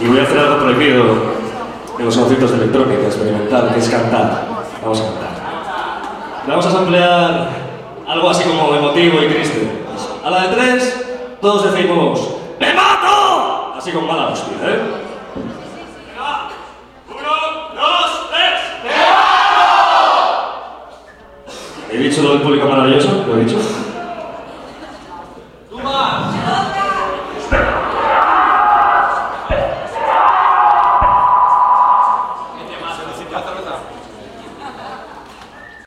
Y voy a hacer algo prohibido en los conciertos de electrónica experimental, que es cantar. Vamos a cantar. Vamos a samplear algo así como emotivo y triste. A la de 3, todos decimos ¡Me mato! Así con mala hostia, ¿eh? Venga, 1, 2, 3. ¡Me mato! ¿He dicho lo del público maravilloso? ¿Lo he dicho?